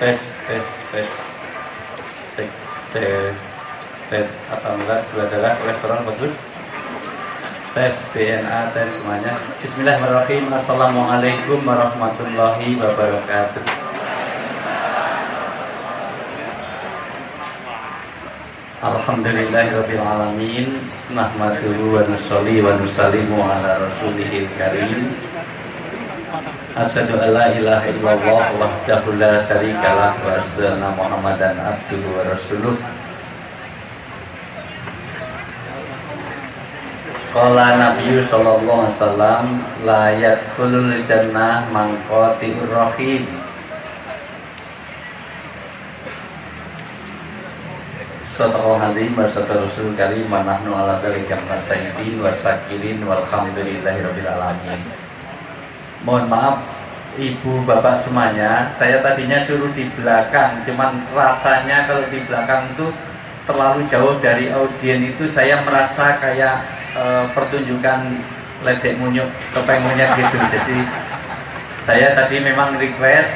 tes tes tes tes tes tes alhamdulillah dua adalah kolesterol bagus, tes DNA, tes semuanya. Bismillahirrahmanirrahim. Assalamualaikum warahmatullahi wabarakatuh. Alhamdulillahirabbil alamin, nahmaduhu wa nusolli wa nusallimu ala rasulihil karim. Asyhadu an la ilaha illallah wahdahu la syarikalah wa asyhadu anna Muhammadan abduhu wa rasuluh. Qala Nabiyyu sallallahu alaihi wasallam la yadkhulul jannah man qati'ur rahim. Sadaqallahul azim wa sadaqal rasul karim wa nahnu ala dzalika masyahidin wa syakirin walhamdulillahirabbil alamin. Mohon maaf ibu bapak semuanya, saya tadinya suruh di belakang, cuman rasanya kalau di belakang itu terlalu jauh dari audien, itu saya merasa kayak pertunjukan ledek munyuk topeng monyet gitu. Jadi saya tadi memang request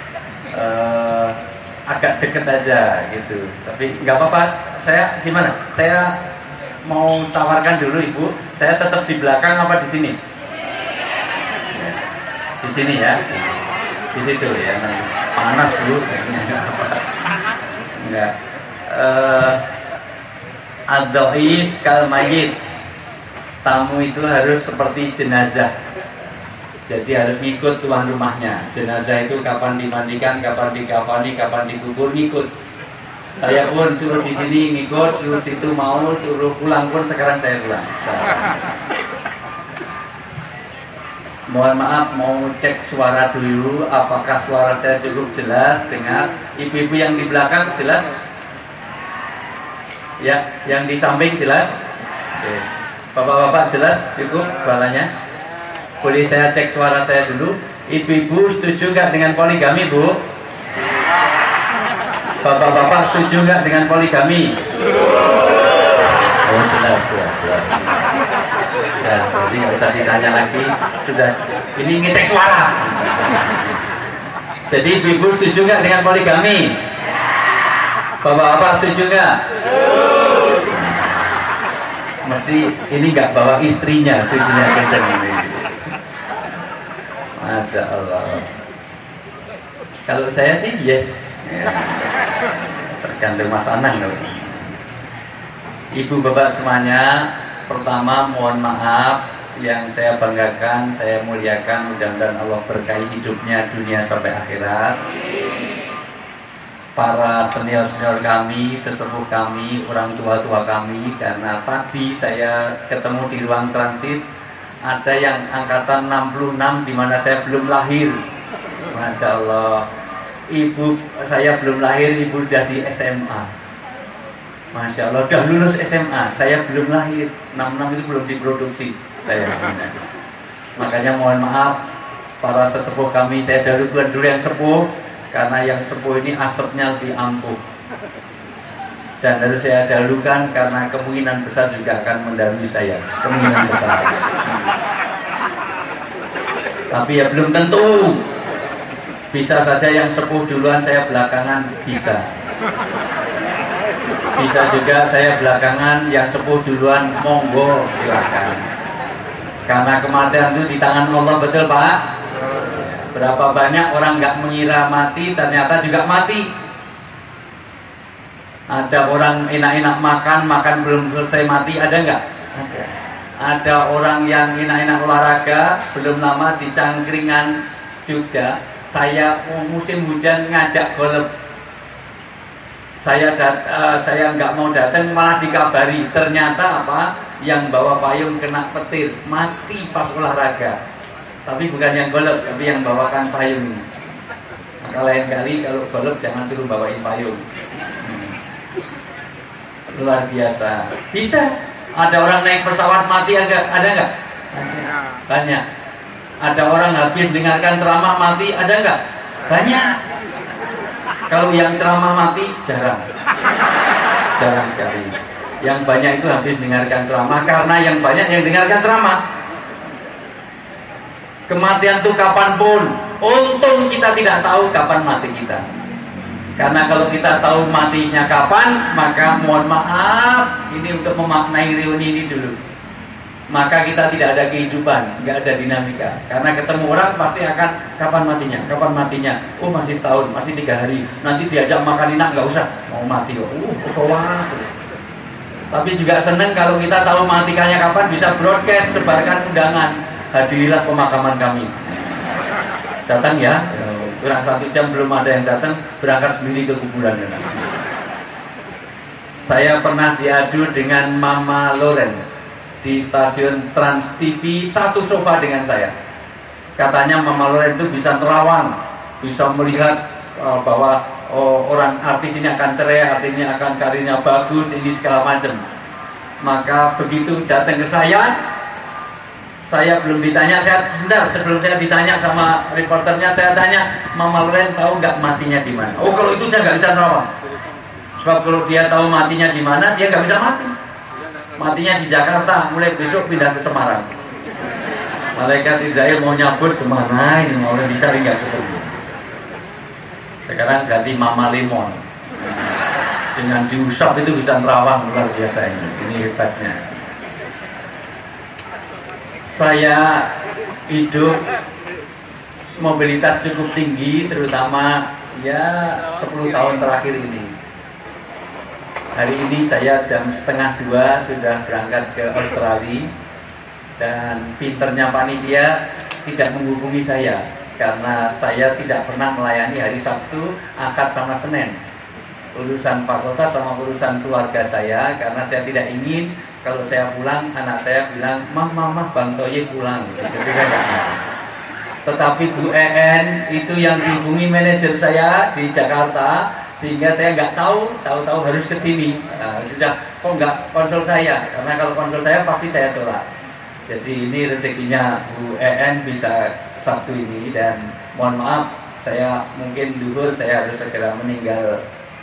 agak deket aja gitu, tapi nggak apa-apa. Saya gimana? Saya mau tawarkan dulu ibu, saya tetap di belakang apa di sini? Di sini ya, di situ ya. Panas dulu kayaknya. Enggak. Ad-dhaif kal mayyit. Tamu itu harus seperti jenazah. Jadi harus ngikut tuan rumahnya. Jenazah itu kapan dimandikan, kapan dikafani, kapan dikubur, ngikut. Saya pun suruh di sini ngikut, suruh situ mau, suruh pulang pun sekarang saya pulang. Mohon maaf, mau cek suara dulu, apakah suara saya cukup jelas dengar? Ibu-ibu yang di belakang jelas? Ya, yang di samping jelas? Oke. Bapak-bapak jelas cukup suaranya? Boleh saya cek suara saya dulu? Ibu-ibu setuju nggak dengan poligami, Bu? Bapak-bapak setuju nggak dengan poligami? Oh, jelas. Ya, jadi nggak usah ditanya lagi, sudah. Ini ngecek suara. Jadi ibu setuju nggak dengan poligami? Bapak-bapak setuju nggak? Mesti ini nggak bawa istrinya, setujunya kenceng ini. Masya Allah. Kalau saya sih yes. Ya. Tergantung Mas Anang. Ibu bapak semuanya, pertama mohon maaf, yang saya banggakan, saya muliakan, mudah-mudahan Allah berkahi hidupnya dunia sampai akhirat. Para senior-senior kami, sesepuh kami, orang tua-tua kami, karena tadi saya ketemu di ruang transit, ada yang angkatan 66 di mana saya belum lahir. Masya Allah. Ibu saya belum lahir, ibu sudah di SMA. Masya Allah, udah lulus SMA, saya belum lahir. 66 itu belum diproduksi saya. Makanya mohon maaf para sesepuh kami, saya dahulukan dulu yang sepuh, karena yang sepuh ini asapnya lebih ampuh. Dan harus saya dahulukan karena kemungkinan besar juga akan mendahului saya. Kemungkinan besar. Tapi ya belum tentu. Bisa saja yang sepuh duluan, saya belakangan, bisa. Bisa juga saya belakangan, yang sepuh duluan, monggo silakan. Karena kematian itu di tangan Allah, betul Pak? Berapa banyak orang nggak mengira mati, ternyata juga mati. Ada orang enak-enak makan belum selesai mati, ada nggak? Ada. Ada orang yang enak-enak olahraga, belum lama di Cangkringan Jogja, saya musim hujan ngajak golf. Saya nggak mau datang, malah dikabari ternyata apa, yang bawa payung kena petir, mati pas olahraga. Tapi bukan yang golf, tapi yang bawakan payung. Maka lain kali kalau golf jangan suruh bawain payung. Luar biasa. Bisa. Ada orang naik pesawat mati, ada nggak? Banyak. Ada orang habis dengarkan ceramah mati, ada nggak? Banyak. Kalau yang ceramah mati jarang sekali. Yang banyak itu habis dengarkan ceramah, karena yang banyak yang dengarkan ceramah. Kematian itu kapanpun. Untung kita tidak tahu kapan mati kita. Karena kalau kita tahu matinya kapan, maka mohon maaf, ini untuk memaknai reuni ini dulu. Maka kita tidak ada kehidupan, nggak ada dinamika. Karena ketemu orang pasti akan kapan matinya, kapan matinya. Oh masih setahun, masih 3 hari. Nanti diajak makan enak, nggak usah, mau mati. Tapi juga seneng kalau kita tahu matikannya kapan, bisa broadcast, sebarkan undangan. Hadirilah pemakaman kami. Datang ya. Kurang 1 jam belum ada yang datang, berangkat sendiri ke kuburan. Saya pernah diadu dengan Mama Loren di stasiun Trans TV, satu sofa dengan saya. Katanya Mama Loren itu bisa terawang, bisa melihat bahwa orang artis ini akan cerai, artinya akan karirnya bagus, ini segala macam. Maka begitu datang ke saya belum ditanya, sebentar sebelum saya ditanya sama reporternya, saya tanya, Mama Loren tahu nggak matinya di mana? Oh kalau itu saya nggak bisa terawang. Sebab kalau dia tahu matinya di mana, dia nggak bisa mati. Matinya di Jakarta, mulai besok pindah ke Semarang. Malaikat Israel mau nyabut kemana ini, mau dicari nggak ketemu. Sekarang ganti Mama Lemon. Dengan diusap itu bisa terawang luar biasa ini hebatnya. Saya hidup mobilitas cukup tinggi, terutama ya 10 tahun terakhir ini. Hari ini saya jam 1:30 sudah berangkat ke Australia, dan pinternya panitia tidak menghubungi saya karena saya tidak pernah melayani hari Sabtu, Ahad sama Senin. Urusan fakultas sama urusan keluarga saya, karena saya tidak ingin kalau saya pulang, anak saya bilang, Mah, Bang Toye pulang. Jadi saya nggak mau. Tetapi Bu EN itu yang dihubungi manajer saya di Jakarta, sehingga saya nggak tahu harus ke sini. Nah, sudah, kok nggak konsul saya? Karena kalau konsul saya pasti saya tolak. Jadi ini rezekinya Bu EN bisa Sabtu ini, dan mohon maaf, saya mungkin duhur saya harus segera meninggal.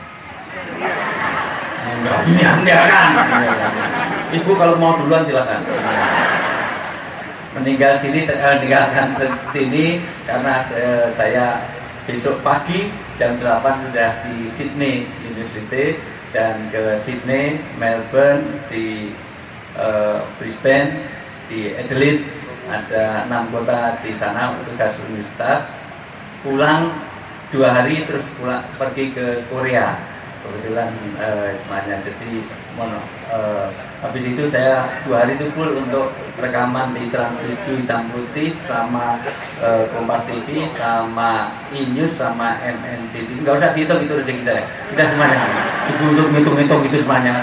Enggak kan. Ibu kalau mau duluan silakan. Meninggalkan sini karena saya besok pagi jam 8 sudah di Sydney University, dan ke Sydney, Melbourne, di Brisbane, di Adelaide, ada 6 kota di sana untuk tugas universitas. Pulang 2 hari terus pergi ke Korea. Kebetulan semuanya, jadi habis itu saya 2 hari itu full untuk rekaman di Trans 7 hitam putih, sama Kompas TV, sama E-News, sama MNCTV. Nggak usah dihitung, itu rezeki saya, udah semuanya. Ibu untuk ngitung-ngitung itu semuanya.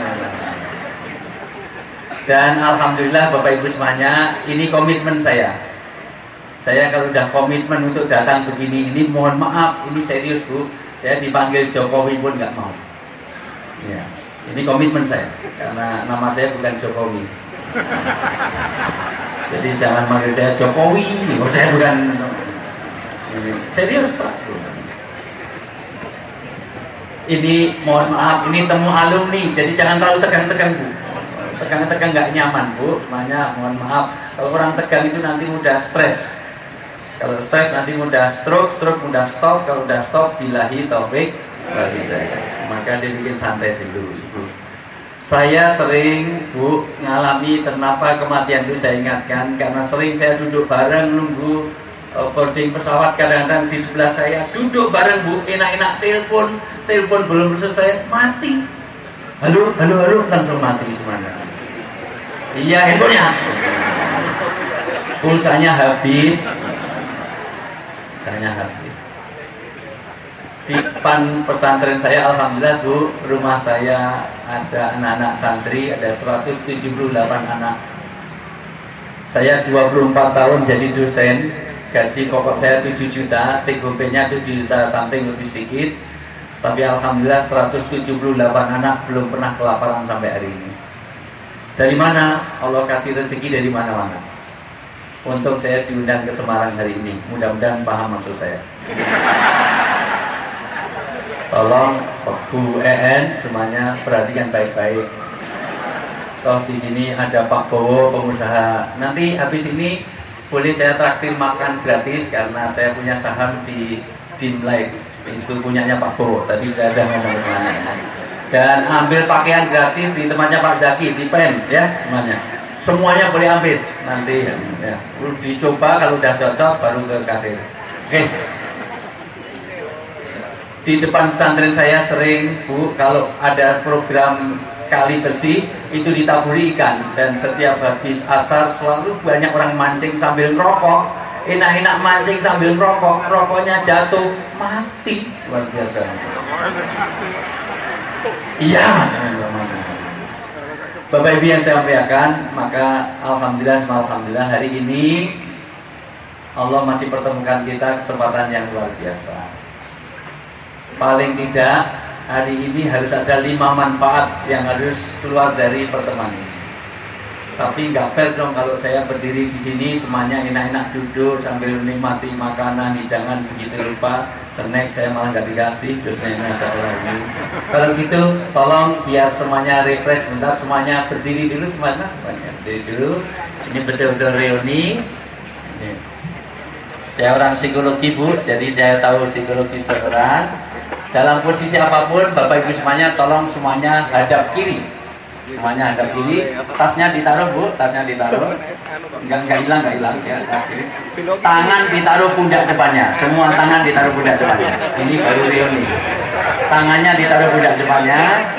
Dan alhamdulillah Bapak Ibu semuanya, ini komitmen saya. Saya kalau udah komitmen untuk datang begini, ini mohon maaf, ini serius Bu, saya dipanggil Jokowi pun nggak mau. Ya, ini komitmen saya, karena nama saya bukan Jokowi. Jadi jangan manggil saya Jokowi, saya bukan. Ini serius Pak. Ini mohon maaf, ini temu alumni, jadi jangan terlalu tegang-tegang Bu. Tegang-tegang nggak nyaman Bu, semuanya mohon maaf. Kalau orang tegang itu nanti mudah stres. Kalau stres nanti mudah stroke mudah stop. Kalau udah stop, billahi taufik wal hidayah. Maka dia bikin santai dulu Ibu. Saya sering Bu ngalami, kenapa kematian itu saya ingatkan, karena sering saya duduk bareng nunggu boarding pesawat, kadang-kadang di sebelah saya duduk bareng Bu, enak-enak telepon belum selesai mati. Halo, langsung mati semuanya. Iya, handphonenya. Pulsanya habis. Di depan pesantren saya, alhamdulillah Bu, rumah saya ada anak-anak santri, ada 178 anak. Saya 24 tahun jadi dosen, gaji pokok saya 7 juta, TGP-nya 7 juta something lebih sedikit. Tapi alhamdulillah 178 anak belum pernah kelaparan sampai hari ini. Dari mana? Allah kasih rezeki dari mana-mana. Untuk saya diundang ke Semarang hari ini. Mudah-mudahan paham maksud saya. Tolong Bu EN semuanya perhatikan baik-baik. Toh di sini ada Pak Bowo, pengusaha. Nanti habis ini boleh saya traktir makan gratis karena saya punya saham di Dimlight. itu punyanya Pak Bowo. Tadi saya sudah ngomong kemana. Dan ambil pakaian gratis di tempatnya Pak Zaki di PEN ya semuanya. Semuanya boleh ambil nanti ya. Dicoba kalau udah cocok baru ke kasir. Oke. Di depan pesantren saya sering Bu kalau ada program kali bersih itu ditaburi ikan dan setiap habis asar selalu banyak orang mancing sambil ngerokok. Enak-enak mancing sambil ngerokok, rokoknya jatuh mati luar biasa. Iya, Bapak Ibu yang saya muliakan, maka alhamdulillah hari ini Allah masih pertemukan kita kesempatan yang luar biasa. Paling tidak hari ini harus ada 5 manfaat yang harus keluar dari pertemuan ini. Tapi nggak fair dong kalau saya berdiri di sini semuanya enak-enak duduk sambil menikmati makanan, hidangan begitu rupa, snack saya malah nggak dikasih, dosanya saya ini. Kalau gitu, tolong biar semuanya refresh sebentar, semuanya berdiri dulu semuanya, berdiri dulu. Ini betul-betul reuni. Ini. Saya orang psikologi Bu, jadi saya tahu psikologi seorang. Dalam posisi apapun, Bapak Ibu semuanya, tolong semuanya hadap kiri. Semuanya hadap kiri, tasnya ditaruh Bu, tasnya ditaruh, nggak hilang ya, tas kiri. Tangan ditaruh pundak depannya, semua tangan ditaruh pundak depannya. Ini baru reuni. Tangannya ditaruh pundak depannya.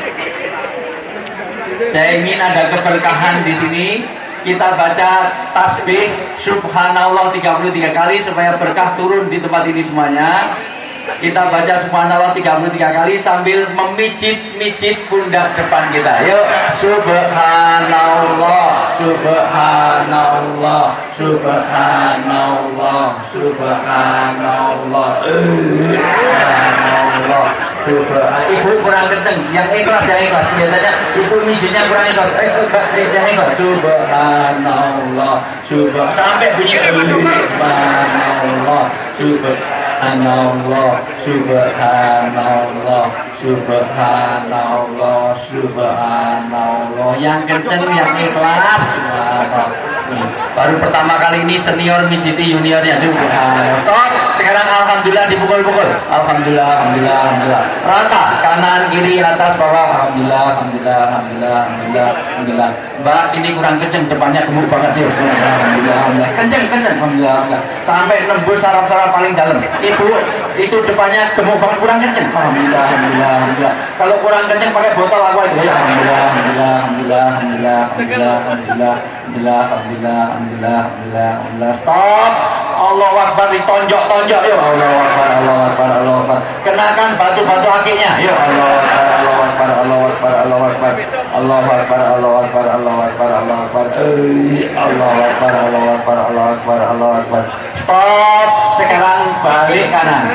Saya ingin ada keberkahan di sini. Kita baca tasbih Subhanallah 33 kali supaya berkah turun di tempat ini semuanya. Kita baca subhanallah 33 kali sambil memijit-mijit pundak depan kita. Yuk, subhanallah, subhanallah, subhanallah, subhanallah, subhanallah, subhanallah. Ibu kurang kenceng, yang ikhlas. Biasanya ibu mijitnya kurang ikhlas. Yang ikhlas. Subhanallah, sampai bunyi subhanallah, Subhanallah, subhanallah, subhanallah, subhanallah. Yang kenceng, yang ikhlas. Baru pertama kali ini senior mijiti juniornya. Subhanallah. Stop. Sekarang alhamdulillah dipukul-pukul. Alhamdulillah, alhamdulillah, alhamdulillah. Rata, kanan, kiri, atas, bawah. Alhamdulillah, alhamdulillah, alhamdulillah, alhamdulillah, alhamdulillah. Mbak, ini kurang kenceng, depannya gemuk banget ya. Alhamdulillah, alhamdulillah. Kenceng, alhamdulillah, alhamdulillah. Sampai nembus saraf-saraf paling dalam. Ibu, itu depannya gemuk banget, kurang kenceng. Alhamdulillah, alhamdulillah, alhamdulillah. Kalau kurang kenceng pakai botol aku aja. Ya, alhamdulillah, alhamdulillah, alhamdulillah, alhamdulillah, alhamdulillah, alhamdulillah, alhamdulillah, alhamdulillah, alhamdulillah, alhamdulillah. Stop. Allahu Akbar, ditonjok-tonjok. Yuk, Allahu Akbar, Allahu Akbar, Allahu Akbar. Kenakan batu-batu akinya. Yuk, Allahu Akbar, Allahu Akbar, Allahu Akbar, Allahu Akbar, Allahu Akbar, Allahu Akbar, Allahu Akbar, Allahu Akbar, Allahu Akbar, Allahu Akbar, Allahu Akbar, Allahu Akbar. Stop. Sekarang balik kanan.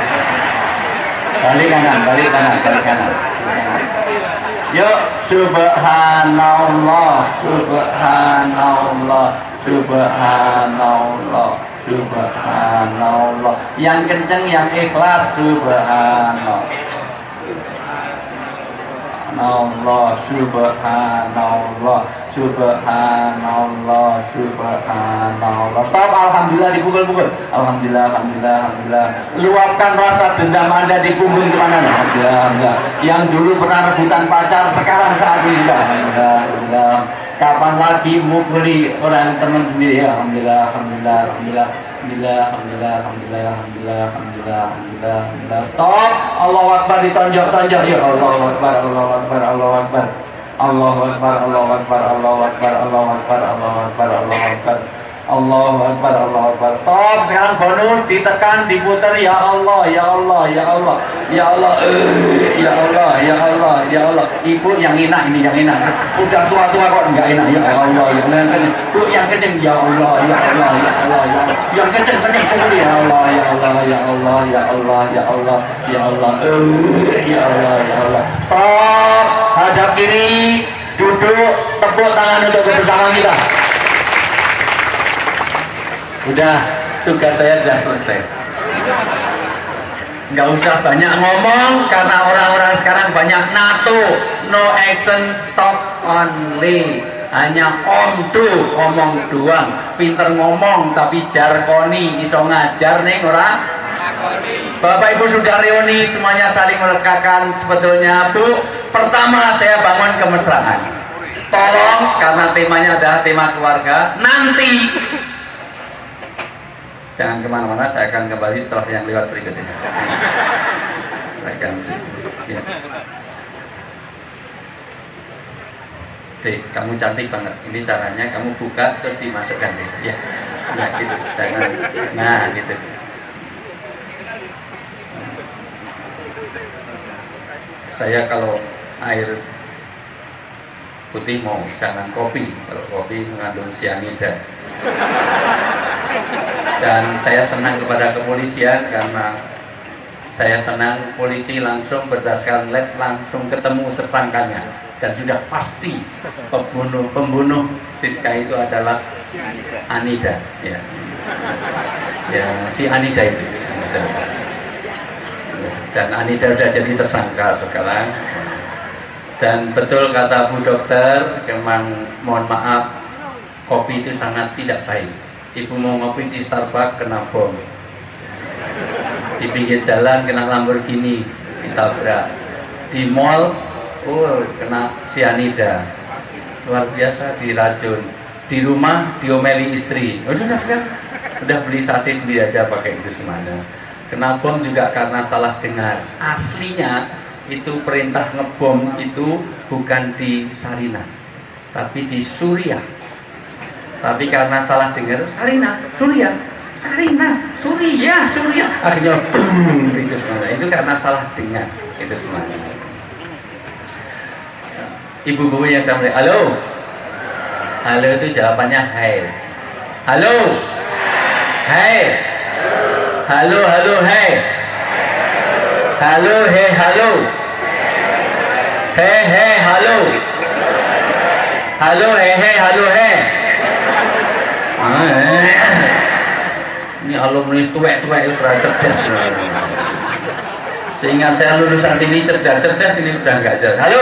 Balik kanan, balik kanan, balik kanan. Yuk, subhanallah, subhanallah, subhanallah, subhanallah. Yang kenceng, yang ikhlas. Subhanallah, subhanallah, subhanallah, subhanallah, subhanallah. Stop. Alhamdulillah, dipukul-pukul. Alhamdulillah, alhamdulillah, alhamdulillah. Luapkan rasa dendam Anda di punggung kemana? Alhamdulillah, alhamdulillah. Yang dulu pernah rebutan pacar, sekarang saat ini juga. Alhamdulillah, alhamdulillah. Kapan lagi mukuli orang teman sendiri? Ya, alhamdulillah, alhamdulillah, alhamdulillah, alhamdulillah, alhamdulillah, alhamdulillah, alhamdulillah, alhamdulillah, alhamdulillah, alhamdulillah. Stop. Allahu Akbar, ditonjok-tonjok. Ya, Allahu Akbar, Allahu Akbar, Allahu Akbar, Allahu Akbar, Allahu Akbar, Allahu Akbar, Allahu Akbar, Allahu Akbar, Allahu Akbar, Allahu Akbar, Allahu Akbar. Stop. Sekarang bonus, ditekan, diputar. Ya Allah, ya Allah, ya Allah, ya Allah, ya Allah, ya Allah, ya Allah. Ibu yang enak ini, yang enak. Udah tua-tua kok enggak enak. Ya Allah, yang kenceng. Bu, yang kenceng. Ya Allah, ya Allah, ya Allah, ya Allah. Yang kenceng, kenceng. Ya Allah, ya Allah, ya Allah, ya Allah, ya Allah, ya Allah, ya Allah, ya Allah. Stop. Hadap kiri, duduk, tepuk tangan untuk kebersamaan kita. Udah, tugas saya sudah selesai. Nggak usah banyak ngomong karena orang-orang sekarang banyak NATO, no action, talk only. Hanya omong doang. Pinter ngomong tapi jargoni, iso ngajar nih orang. Bapak Ibu sudah reuni, semuanya saling melekakan. Sebetulnya Bu, pertama saya bangun kemesraan. Tolong, karena temanya adalah tema keluarga, nanti jangan kemana-mana, saya akan kembali setelah yang lewat berikut ini. Saya akan, ya. Dek, kamu cantik banget. Ini caranya kamu buka terus dimasukkan, Dek. Ya, nah gitu. Jangan, nah gitu. Saya kalau air putih mau, jangan kopi. Kalau kopi mengandung cyanida. Dan saya senang kepada kepolisian karena saya senang polisi langsung berdasarkan lab langsung ketemu tersangkanya dan sudah pasti pembunuh Rizka itu adalah Anida, ya, ya si Anida itu. Dan Anida sudah jadi tersangka sekarang. Dan betul kata Bu Dokter, memang mohon maaf, kopi itu sangat tidak baik. Ibu mau ngopi di Starbucks kena bom, di pinggir jalan kena Lamborghini ditabrak, di mall kena cyanida, luar biasa, diracun, di rumah diomeli istri. Udah beli sasis sendiri aja pakai itu semuanya. Kena bom juga karena salah dengar. Aslinya itu perintah ngebom itu bukan di Sarinah, tapi di Suriah. Tapi karena salah dengar, Sarinah, Suriah, Sarinah, Suriah, Suriah, akhirnya boom, itu semuanya. Itu karena salah dengar itu semuanya. Ibu-ibu yang sampai, halo, halo itu jawabannya hai, halo, hai, halo, halo, hai, halo, hei, halo, hei, hei, halo, halo, hei, hei, halo, hei. Ini alumni tuwek-tuwek itu cerdas. Sehingga saya lulusan sini cerdas-cerdas, ini udah enggak cerdas. Halo.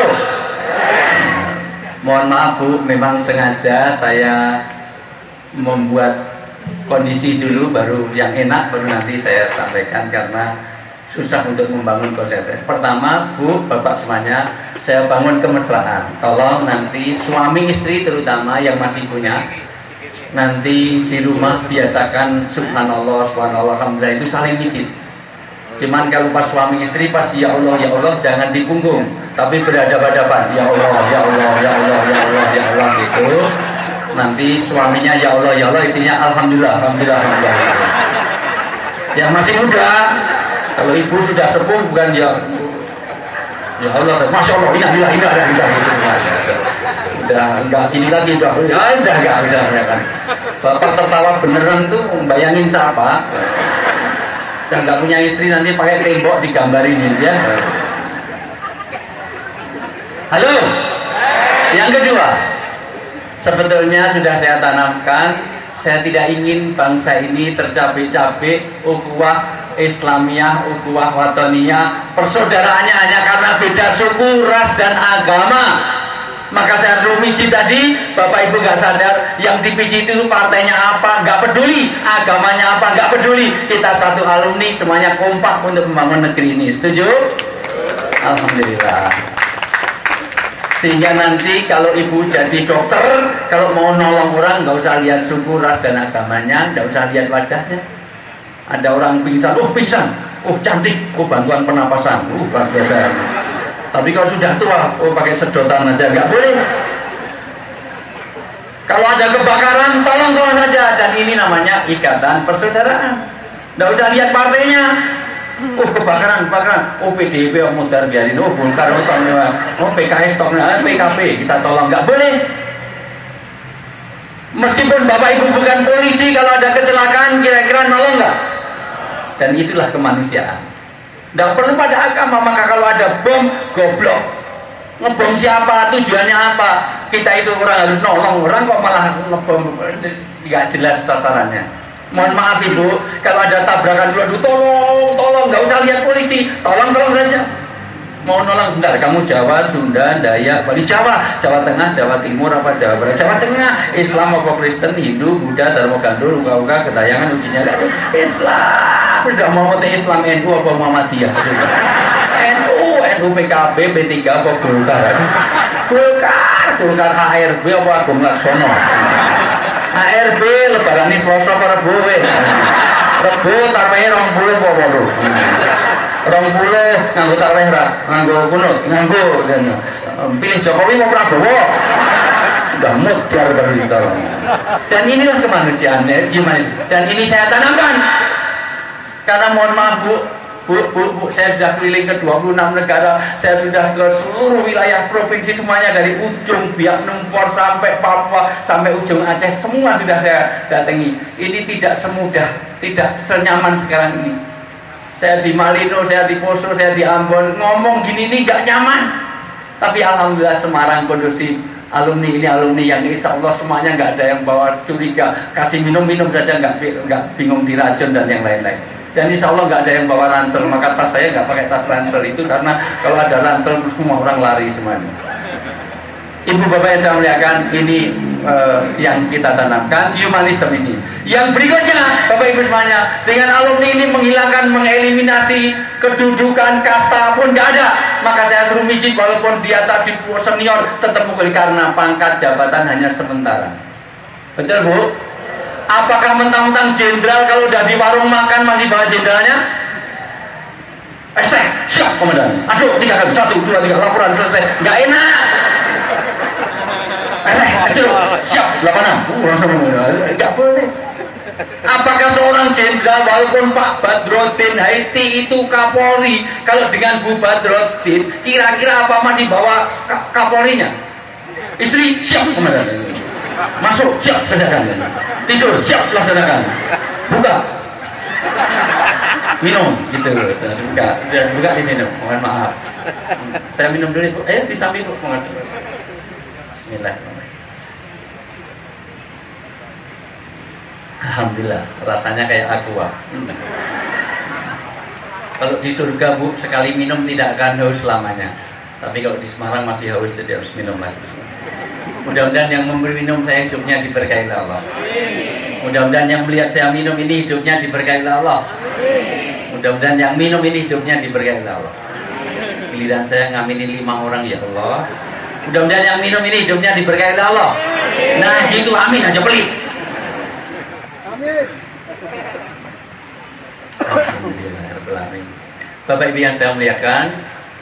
Mohon maaf Bu, memang sengaja saya membuat kondisi dulu, baru yang enak baru nanti saya sampaikan karena susah untuk membangun konsep. Pertama Bu, Bapak semuanya, saya bangun kemesraan. Tolong nanti suami istri terutama yang masih punya, nanti di rumah biasakan subhanallah, subhanallah, alhamdulillah itu saling mijit. Cuman kalau pas suami istri pasti ya Allah, jangan di punggung, tapi berhadapan-hadapan. Ya Allah, ya Allah, ya Allah, ya Allah, ya Allah gitu. Nanti suaminya ya Allah, istrinya alhamdulillah, alhamdulillah, alhamdulillah. Yang masih muda, kalau ibu sudah sepuh bukan ya Allah, masya Allah, indah, udah enggak gini lagi, udah enggak bisa kan. Bapak tertawa beneran tuh bayangin siapa yang nggak punya istri nanti pakai tembok digambarin ya. Halo. Yang kedua, sebetulnya sudah saya tanamkan, saya tidak ingin bangsa ini tercapek-capek ukhuwah Islamiyah, ukhuwah watoniyah, persaudaraannya hanya karena beda suku, ras dan agama. Maka saya suruh mijit tadi, Bapak Ibu gak sadar, yang dipijit itu partainya apa, gak peduli, agamanya apa, gak peduli. Kita satu alumni, semuanya kompak untuk membangun negeri ini. Setuju? Alhamdulillah. Sehingga nanti kalau Ibu jadi dokter, kalau mau nolong orang, gak usah lihat suku, ras dan agamanya, gak usah lihat wajahnya. Ada orang pingsan, pingsan, cantik, bantuan pernapasan, luar biasa. Tapi kalau sudah tua, pakai sedotan aja nggak boleh. Kalau ada kebakaran, tolong saja. Dan ini namanya ikatan persaudaraan. Nggak usah lihat partainya. Kebakaran. PDIP, Mudar biarin. Golkar, PKS, PKP, kita tolong. Nggak boleh. Meskipun Bapak Ibu bukan polisi, kalau ada kecelakaan, kira-kira nolong nggak? Dan itulah kemanusiaan. Tidak perlu pada agama. Maka kalau ada bom, goblok. Ngebom siapa? Tujuannya apa? Kita itu orang harus nolong orang, kok malah ngebom? Tidak jelas sasarannya. Mohon maaf Ibu, kalau ada tabrakan dua, tolong, nggak usah lihat polisi, tolong saja. Mau nolong sebentar, kamu Jawa, Sunda, Dayak, Bali, Jawa Tengah, Jawa Timur, apa Jawa Barat? Jawa Tengah, Islam apa Kristen, Hindu, Buddha, Dharma Gandul, Uka-uka, Kedayangan, Ujinya, Islam. Aku sudah mau mati Islam NU apa Muhammadiyah? NU PKB P3 apa Golkar HRB apa Agung Laksono? HRB lebaran ini Selasa apa Rebo Rebo tarweh 20 apa lho 20 nganggo tarweh ra nganggo kunut nganggo pilih Jokowi mau Prabowo udah mudar baru ditolong. Dan inilah kemanusiaan dan ini saya tanamkan karena mohon maaf Bu, saya sudah keliling ke 26 negara, saya sudah ke seluruh wilayah provinsi semuanya dari ujung Biak Numfor sampai Papua sampai ujung Aceh, semua sudah saya datangi. Ini tidak semudah, tidak senyaman sekarang ini. Saya di Malino, saya di Poso, saya di Ambon, ngomong gini ini nggak nyaman. Tapi alhamdulillah Semarang kondusif. Alumni ini alumni yang insya Allah semuanya nggak ada yang bawa curiga, kasih minum saja nggak bingung diracun dan yang lain-lain. Dan insya Allah nggak ada yang bawa ransel, maka tas saya nggak pakai tas ransel itu karena kalau ada ransel semua orang lari semuanya. Ibu bapak yang saya muliakan, ini yang kita tanamkan humanisme ini. Yang berikutnya bapak ibu semuanya, dengan alumni ini menghilangkan, mengeliminasi kedudukan kasta pun nggak ada. Maka saya suruh mijit walaupun dia tadi senior tetap mukul karena pangkat jabatan hanya sementara. Betul Bu? Apakah mentang-mentang jenderal kalau udah di warung makan masih bawa jenderalnya? Siap komandan. Aduh, 3 kali 1, 2, 3 laporan selesai. Nggak enak. Siap 86. Langsung nggak boleh. Apakah seorang jenderal walaupun Pak Badrodin Haiti itu Kapolri, kalau dengan Bu Badrodin kira-kira apa masih bawa Kapolrinya? Istri siap komandan. Masuk siap kerjakan, tidur siap laksanakan, buka minum gitu, buka diminum, mohon maaf saya minum dulu Bu, ayo di samping Bu, Bismillahirrahmanirrahim. Alhamdulillah rasanya kayak aqua. Kalau di surga Bu sekali minum tidak akan haus selamanya, tapi kalau di Semarang masih haus jadi harus minum lagi. Mudah-mudahan yang memberi minum saya hidupnya diberkahi Allah. Mudah-mudahan yang melihat saya minum ini hidupnya diberkahi Allah. Mudah-mudahan yang minum ini hidupnya diberkahi Allah. Giliran saya ngaminin 5 orang ya Allah. Mudah-mudahan yang minum ini hidupnya diberkahi Allah. Nah gitu, amin aja pelit. Amin. Alhamdulillah. Bapak Ibu yang saya muliakan,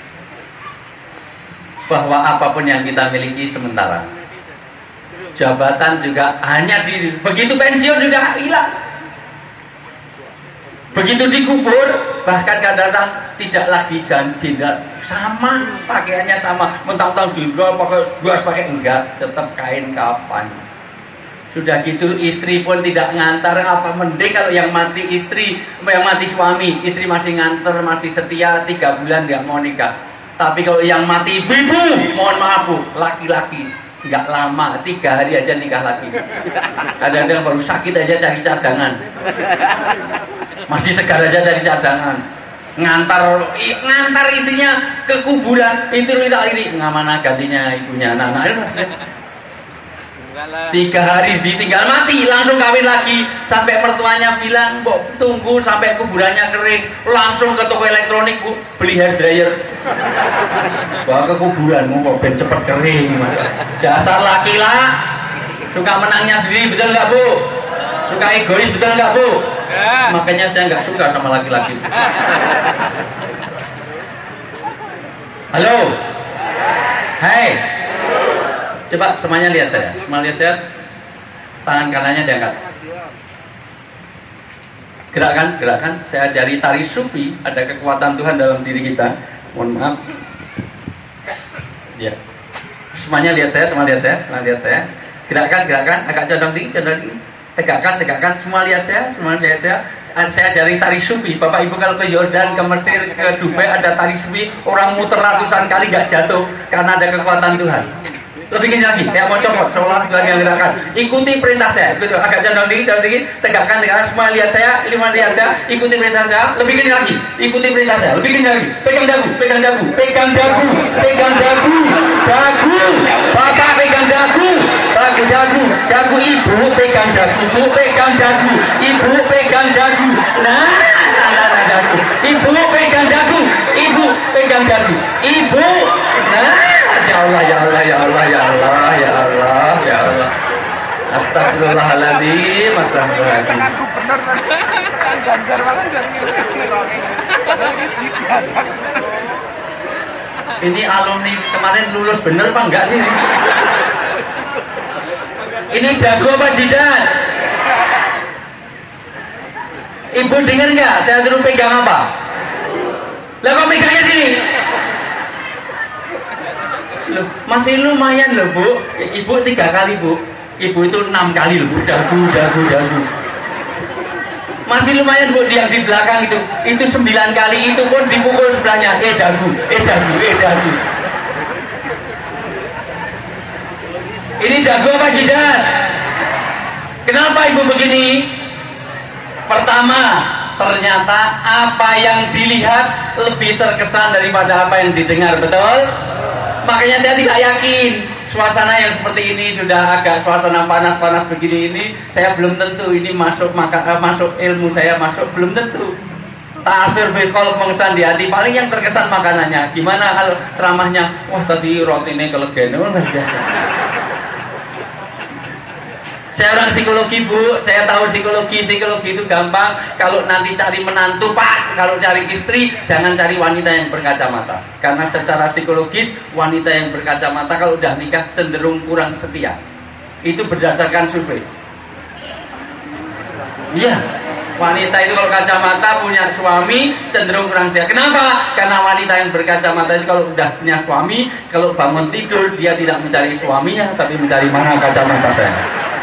bahwa apapun yang kita miliki sementara. Jabatan juga hanya begitu pensiun juga hilang. Begitu dikubur bahkan kadang-kadang tidak lagi jenderal, sama pakaiannya sama, mentang-mentang jenderal pakai enggak, tetap kain kapan. Sudah gitu istri pun tidak ngantar, apa mending kalau yang mati istri, yang mati suami, istri masih ngantar, masih setia 3 bulan nggak mau nikah. Tapi kalau yang mati ibu, mohon maaf Bu, laki-laki nggak lama, 3 hari aja nikah lagi. Kadang-kadang baru sakit aja cari cadangan, masih segar aja cari cadangan. Ngantar istrinya ke kuburan, itu lirik ngamana gantinya ibunya anak-anak. 3 hari ditinggal mati, langsung kawin lagi. Sampai mertuanya bilang, "Mbok tunggu sampai kuburannya kering." Langsung ke toko elektronik Bu, beli hair dryer. Bawa ke kuburanmu kok ben cepet kering. Dasar laki lah, suka menangnya sendiri, betul nggak Bu? Suka egois, betul nggak Bu? Makanya saya nggak suka sama laki-laki. Halo, hai. Coba semuanya lihat saya. Semua lihat saya. Tangan kanannya diangkat. Gerakan. Saya ajari tari sufi. Ada kekuatan Tuhan dalam diri kita. Mohon maaf. Ya. Semuanya lihat saya. Semua lihat saya. Gerakan. Agak condong tinggi. Tegakkan. Semua lihat saya. Saya ajari tari sufi. Bapak Ibu kalau ke Yordan, ke Mesir, ke Dubai ada tari sufi. Orang muter ratusan kali gak jatuh karena ada kekuatan Tuhan. Lebih gini lagi, kayak mau copot, seolah Tuhan yang gerakan. Ikuti perintah saya, betul. Agak condong dikit, tegakkan. Semua lihat saya, ikuti perintah saya. Lebih gini lagi, ikuti perintah saya. Lebih gini lagi, pegang dagu. Dagu. Bapak pegang dagu. Dagu ibu pegang dagu. Ibu pegang dagu. Nah, Ibu pegang dagu, ibu pegang dagu, ibu. Nah, ya Allah, ya Allah, ya Allah, ya Allah, ya Allah, ya Allah. Astagfirullahaladzim, astagfirullahaladzim. Ini alumni kemarin lulus bener apa enggak sih? Ini dagu apa jidat? Ibu dengar nggak? Saya suruh pegang apa? Lah kok pegangnya sini? Loh, masih lumayan loh Bu. Ibu 3 kali Bu. Ibu itu 6 kali loh Bu. Dagu. Masih lumayan Bu, yang di belakang itu 9 kali, itu pun dipukul sebelahnya. Dagu. Ini dagu apa jidat? Kenapa ibu begini? Pertama, ternyata apa yang dilihat lebih terkesan daripada apa yang didengar, betul? Makanya saya tidak yakin suasana yang seperti ini, sudah agak suasana panas-panas begini ini, saya belum tentu ini masuk ilmu saya masuk, belum tentu. Ta'asir bikol pengsan di hati, paling yang terkesan makanannya. Gimana kalau ceramahnya? Wah tadi rotinya kelegen, luar biasa. Saya orang psikologi Bu, saya tahu psikologi itu gampang. Kalau nanti cari menantu Pak, kalau cari istri jangan cari wanita yang berkacamata. Karena secara psikologis wanita yang berkacamata kalau udah nikah cenderung kurang setia. Itu berdasarkan survei. Iya, wanita itu kalau kacamata punya suami cenderung kurang setia. Kenapa? Karena wanita yang berkacamata itu kalau udah punya suami, kalau bangun tidur dia tidak mencari suaminya, tapi mencari mana kacamata saya.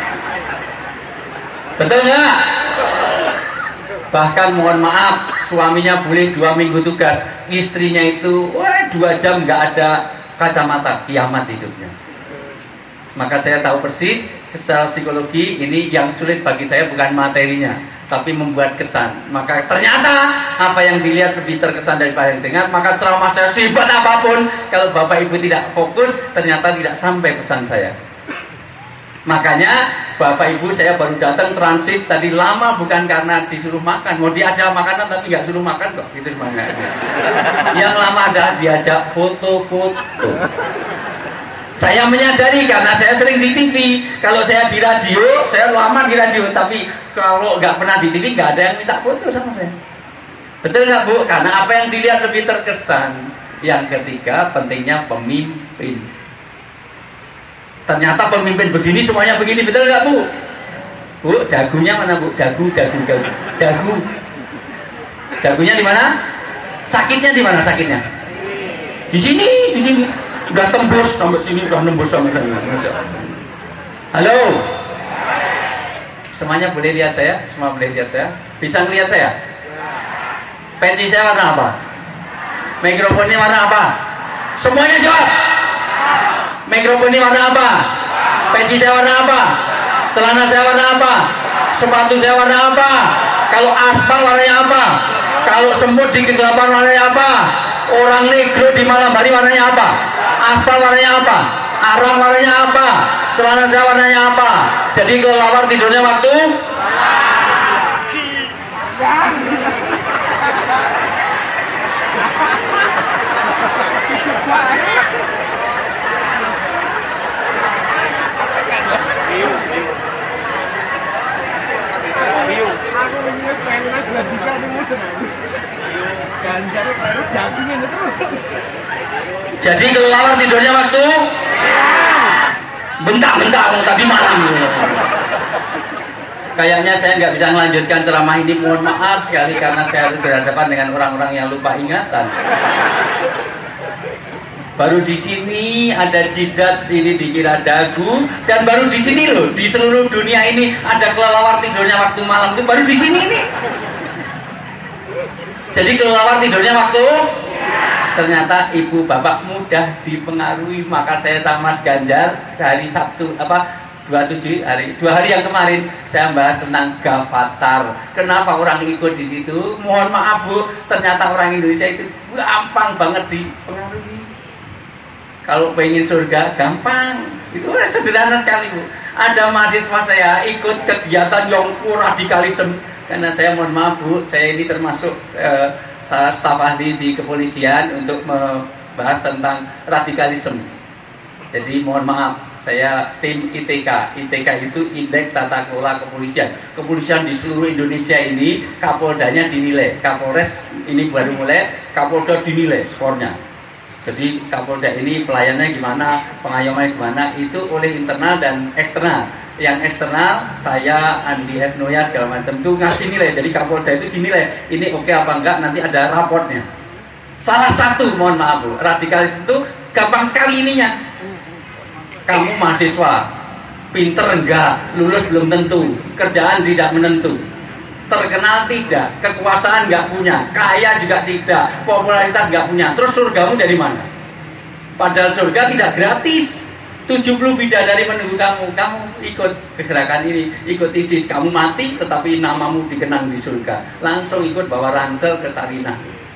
Betul nggak? Bahkan mohon maaf, suaminya boleh 2 minggu tugas, istrinya itu 2 jam nggak ada kacamata, kiamat hidupnya. Maka saya tahu persis, secara psikologi ini yang sulit bagi saya bukan materinya, tapi membuat kesan. Maka ternyata apa yang dilihat lebih terkesan daripada yang dengar. Maka ceramah saya sehebat apapun, kalau Bapak Ibu tidak fokus, ternyata tidak sampai pesan saya. Makanya Bapak Ibu saya baru datang transit tadi lama bukan karena disuruh makan, mau diajak makanan tapi nggak suruh makan kok, gitu semuanya. Yang lama ada diajak foto-foto. Saya menyadari karena saya sering di TV. Kalau saya di radio, saya lama di radio, tapi kalau nggak pernah di TV nggak ada yang minta foto sama saya. Betul nggak Bu? Karena apa yang dilihat lebih terkesan. Yang ketiga, pentingnya pemimpin. Ternyata pemimpin begini semuanya begini, betul nggak Bu? Bu, dagunya mana Bu? Dagu. Dagunya di mana? Sakitnya di mana sakitnya? Di sini. Udah tembus sampai sini, udah nembus sampai sana. Halo. Semuanya boleh lihat saya? Semua boleh lihat saya? Bisa ngelihat saya? Pensi saya warna apa? Mikrofonnya warna apa? Semuanya jawab. Mikrofon ini warna apa? Peci saya warna apa? Celana saya warna apa? Sepatu saya warna apa? Kalau aspal warnanya apa? Kalau semut di kegelapan warnanya apa? Orang negro di malam hari warnanya apa? Aspal warnanya apa? Arang warnanya apa? Celana saya warnanya apa? Jadi kelelawar tidurnya waktu? Jadi kelelawar tidurnya waktu? Bentak-bentak tadi malam. Kayaknya saya nggak bisa melanjutkan ceramah ini, mohon maaf sekali karena saya harus berhadapan dengan orang-orang yang lupa ingatan. Baru di sini ada jidat, ini dikira dagu, dan baru di sini loh, di seluruh dunia ini ada kelelawar tidurnya waktu malam, itu baru di sini ini. Jadi kelelawar tidurnya waktu? Ternyata ibu bapak mudah dipengaruhi. Maka saya sama Mas Ganjar hari Sabtu 27 hari 2 hari yang kemarin saya bahas tentang Gavatar. Kenapa orang ikut di situ? Mohon maaf Bu, ternyata orang Indonesia itu gampang banget dipengaruhi. Kalau pengen surga gampang, itu sederhana sekali Bu. Ada mahasiswa saya ikut kegiatan Yongku radikalisme. Karena saya mohon maaf Bu, saya ini termasuk saya staf ahli di kepolisian untuk membahas tentang radikalisme. Jadi mohon maaf, saya tim ITK. ITK itu Indeks Tata Kelola Kepolisian. Kepolisian di seluruh Indonesia ini, Kapoldanya dinilai. Kapolres ini baru mulai, Kapolda dinilai skornya. Jadi Kapolda ini pelayanannya gimana, pengayomannya gimana, itu oleh internal dan eksternal. Yang eksternal, saya, Andi F. Noya, segala macam itu ngasih nilai. Jadi Kapolda itu dinilai, ini oke apa enggak, nanti ada raportnya. Salah satu, mohon maaf Bu, radikalis itu gampang sekali ininya. Kamu mahasiswa, pinter enggak, lulus belum tentu, kerjaan tidak menentu, terkenal tidak, kekuasaan enggak punya, kaya juga tidak, popularitas enggak punya, terus surgamu dari mana? Padahal surga tidak gratis. 70 bidadari menunggu kamu, kamu ikut kegerakan ini, ikut ISIS, kamu mati tetapi namamu dikenang di surga. Langsung ikut bawa ransel ke Sarinah.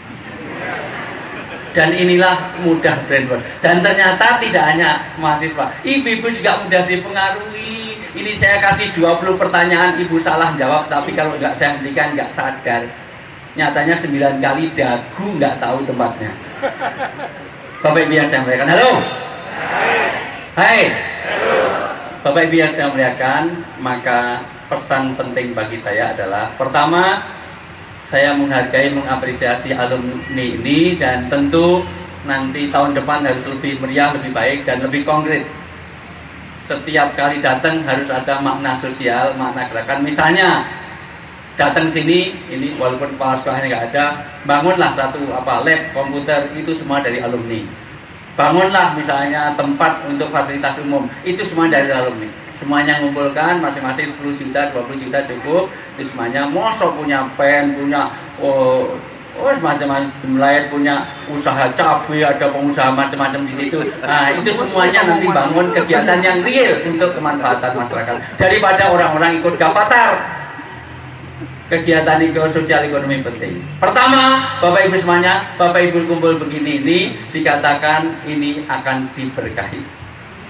Dan inilah mudah brainwash. Dan ternyata tidak hanya mahasiswa, ibu-ibu juga mudah dipengaruhi. Ini saya kasih 20 pertanyaan, ibu salah jawab, tapi kalau nggak saya hentikan nggak sadar. Nyatanya 9 kali dagu nggak tahu tempatnya. Bapak Ibu yang saya muliakan, halo. Hai. Bapak Ibu yang saya muliakan, maka pesan penting bagi saya adalah, pertama, saya menghargai, mengapresiasi alumni ini, dan tentu nanti tahun depan harus lebih meriah, lebih baik, dan lebih konkret. Setiap kali datang harus ada makna sosial, makna gerakan. Misalnya datang sini, ini walaupun kepala sekolahnya nggak ada, bangunlah satu lab komputer, itu semua dari alumni. Bangunlah misalnya tempat untuk fasilitas umum, itu semua dari alumni. Semuanya ngumpulkan, masing-masing 10 juta, 20 juta cukup. Itu semuanya, mosok punya pen, punya semacam-macam lain, punya usaha cabai, ada pengusaha macam-macam di situ. Nah, itu semuanya nanti bangun kegiatan yang real untuk kemanfaatan masyarakat. Daripada orang-orang ikut gapatar. Kegiatan sosial ekonomi penting. Pertama, Bapak Ibu semuanya, Bapak Ibu kumpul begini ini dikatakan ini akan diberkahi.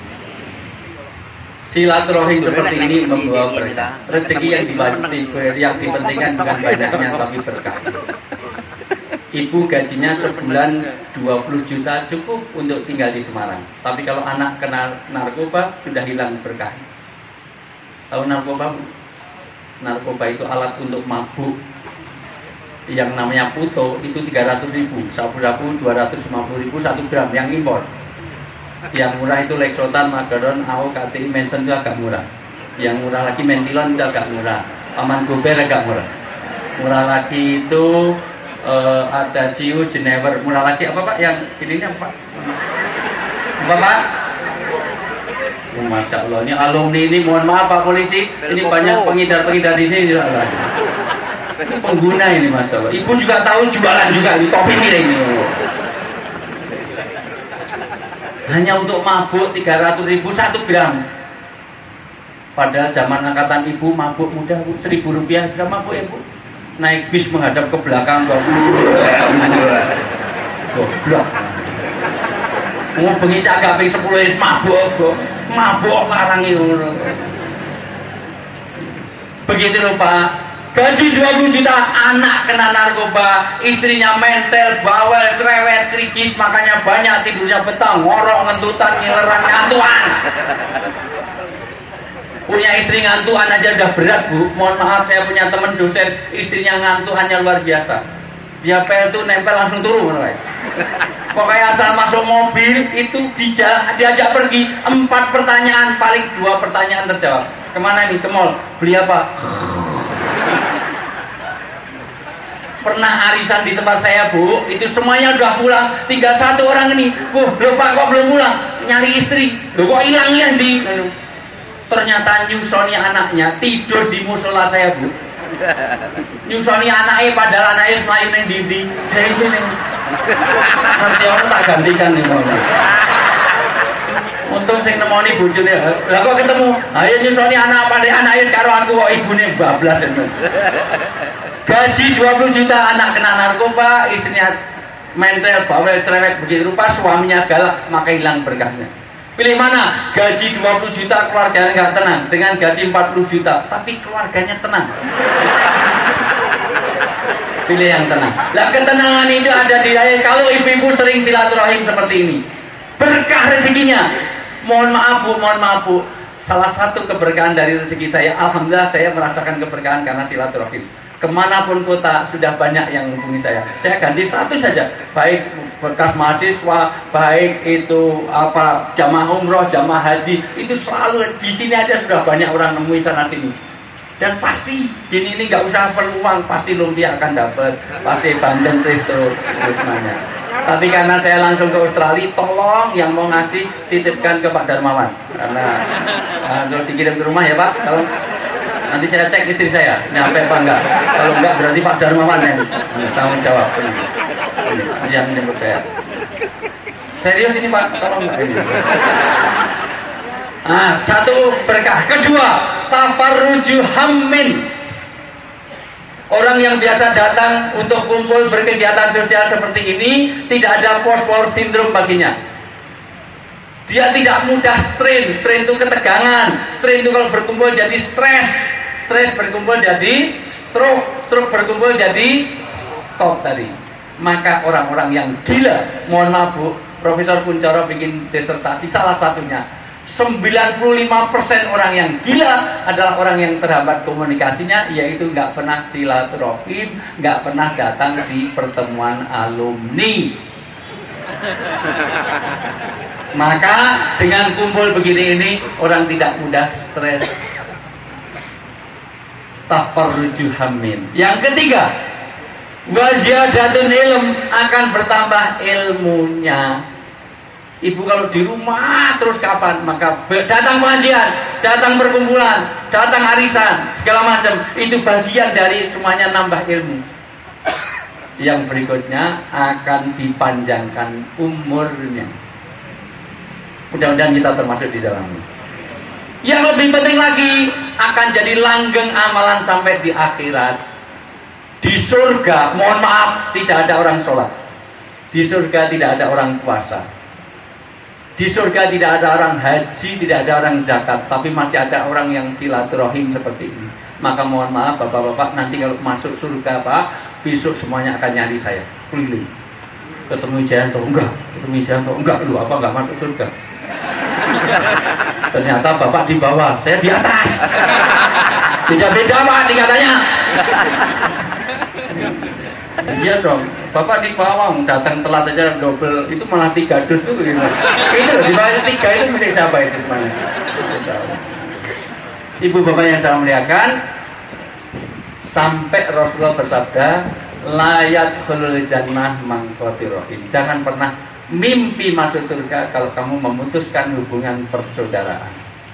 Silaturahim seperti ini membawa berkah. Rezeki yang dipentingkan bukan banyaknya tapi berkah. Ibu gajinya sebulan 20 juta cukup untuk tinggal di Semarang. Tapi kalau anak kena narkoba sudah hilang berkah. Tahu narkoba? Narkoba itu alat untuk mabuk. Yang namanya puto itu 300.000, sabu-sabu 250.000 1 gram yang impor. Yang murah itu Lexotan, Magaron, AO, KTI, Mensen itu agak murah. Yang murah lagi Mentilon itu agak murah. Aman Gober agak murah. Murah lagi itu ada Ciu, Jenever. Murah lagi apa Pak? Yang ininya Pak? Apa Pak? Oh, Masya Allah, ini alumni ini, mohon maaf Pak Polisi, ini banyak pengedar-pengedar di sini juga. Ini pengguna ini Masya Allah. Ibu juga tahu jualan juga ini, topi ini. Hanya untuk mabuk 300.000 1 gram. Padahal zaman angkatan ibu mabuk mudah Bu, 1.000 rupiah gram mabuk ya Bu. Naik bis menghadap ke belakang kok. Goblok. Mau bengi agak ping 10 wis mabuk, mabuk larang itu. Begitu lho Pak. Gaji 20 juta, anak kena narkoba, istrinya mentel, bawel, cerewet, cerigis, makanya banyak tidurnya betang, ngorok, ngentutan, ngileran, ngantuan. Punya istri ngantuan aja udah berat Bu. Mohon maaf, saya punya teman dosen, istrinya ngantuannya luar biasa. Dia pel tuh nempel langsung turun. Pokoknya asal masuk mobil itu diajak pergi 4 pertanyaan, paling 2 pertanyaan terjawab. Kemana nih? Ke mall. Beli apa? Pernah arisan di tempat saya Bu, itu semuanya udah pulang, tinggal 1 orang ini. Loh Pak kok belum pulang? Nyari istri. Loh kok hilang di? Ternyata nyusoni anaknya tidur di musola saya Bu. Nyusoni anaknya padahal anaknya selain yang di dari sini. Nanti orang tak gantikan nih mau. Untung sing nemoni bojone. Lah kok ketemu? Ayo nyusoni anak pandai anaknya sekarang aku kok ibune bablas itu. Gaji 20 juta, anak kena narkoba, istrinya mentel, bawel, cerewet, begitu rupa, suaminya galak, maka hilang berkahnya. Pilih mana? Gaji 20 juta, keluarganya nggak tenang. Dengan gaji 40 juta, tapi keluarganya tenang. Pilih yang tenang. Lah ketenangan itu ada di saya. Kalau ibu-ibu sering silaturahim seperti ini, berkah rezekinya. Mohon maaf bu. Salah satu keberkahan dari rezeki saya, alhamdulillah saya merasakan keberkahan karena silaturahim. Kemanapun kota sudah banyak yang menghubungi saya. Saya ganti status saja, baik bekas mahasiswa, baik itu apa jamaah umroh, jamaah haji, itu selalu di sini aja sudah banyak orang nemui sana sini. Dan pasti gini ini nggak usah perlu uang, pasti lumpia akan dapat, pasti bandeng terus nanya. Tapi karena saya langsung ke Australia, tolong yang mau ngasih titipkan ke Pak Darmawan, karena kalau dikirim ke rumah ya Pak, tolong. Nanti saya cek istri saya, nyampe apa enggak. Kalau enggak berarti Pak Darmawan yang tanggung jawab. Yang menyebut saya. Serius ini Pak, tolong enggak ini. Satu berkah. Kedua, tafarruju hammin. Orang yang biasa datang untuk kumpul berkegiatan sosial seperti ini, tidak ada post-war syndrome baginya. Dia tidak mudah strain itu ketegangan, strain itu kalau berkumpul jadi stres berkumpul jadi stroke berkumpul jadi stop tadi. Maka orang-orang yang gila, mohon maaf Bu, Profesor Kuncoro bikin disertasi salah satunya, 95% orang yang gila adalah orang yang terhambat komunikasinya, yaitu nggak pernah silaturahim, nggak pernah datang di pertemuan alumni. Maka dengan kumpul begini ini orang tidak mudah stres. Tafarruju hammin. Yang ketiga, waziyadatun ilm, akan bertambah ilmunya. Ibu kalau di rumah terus kapan? Maka datang pengajian, datang perkumpulan, datang arisan, segala macam. Itu bagian dari semuanya nambah ilmu. Yang berikutnya akan dipanjangkan umurnya. Mudah-mudahan kita termasuk di dalamnya. Yang lebih penting lagi, akan jadi langgeng amalan sampai di akhirat. Di surga, mohon maaf, tidak ada orang sholat. Di surga tidak ada orang puasa. Di surga tidak ada orang haji, tidak ada orang zakat. Tapi masih ada orang yang silaturahim seperti ini. Maka mohon maaf bapak-bapak, nanti kalau masuk surga Pak, besok semuanya akan nyari saya, keliling. Ketemu Jayanto, enggak, lu apa enggak masuk surga? Ternyata bapak di bawah, saya di atas. Tidak beda Pak tingkatannya. Iya dong, bapak di bawah datang telat aja double, itu malah 3 dus tuh gitu. Itu di bawah 3 itu milik siapa itu semuanya? Ibu bapak yang saya muliakan, sampai Rasulullah bersabda, layat khulul jannah mangkotirohim. Jangan pernah mimpi masuk surga kalau kamu memutuskan hubungan persaudaraan.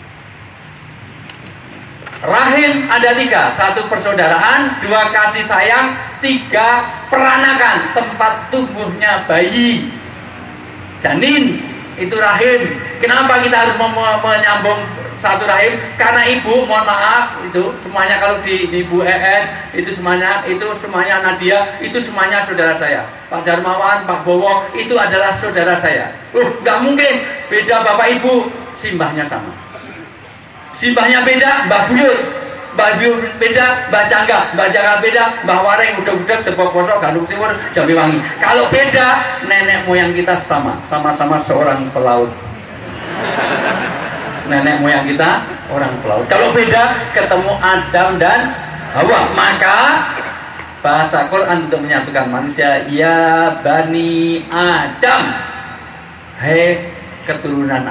Rahim ada 3, 1 persaudaraan, 2 kasih sayang, 3 peranakan, tempat tumbuhnya bayi, janin, itu rahim. Kenapa kita harus menyambung satu rahim? Karena ibu, mohon maaf, itu semuanya kalau di ibu itu semuanya Nadia, itu semuanya saudara saya. Pak Darmawan, Pak Bowo, itu adalah saudara saya. Nggak mungkin beda bapak ibu, simbahnya sama. Simbahnya beda, Mbah Buyut beda, Mbah Cangga beda, Mbah Wareng, udah Tepok Posok, Gandung Timur, Jambi Wangi. Kalau beda, nenek moyang kita sama-sama seorang pelaut. Nenek moyang kita orang pelaut. Kalau beda, ketemu Adam dan Hawa. Maka bahasa Quran untuk menyatukan manusia, ya Bani Adam, hei keturunan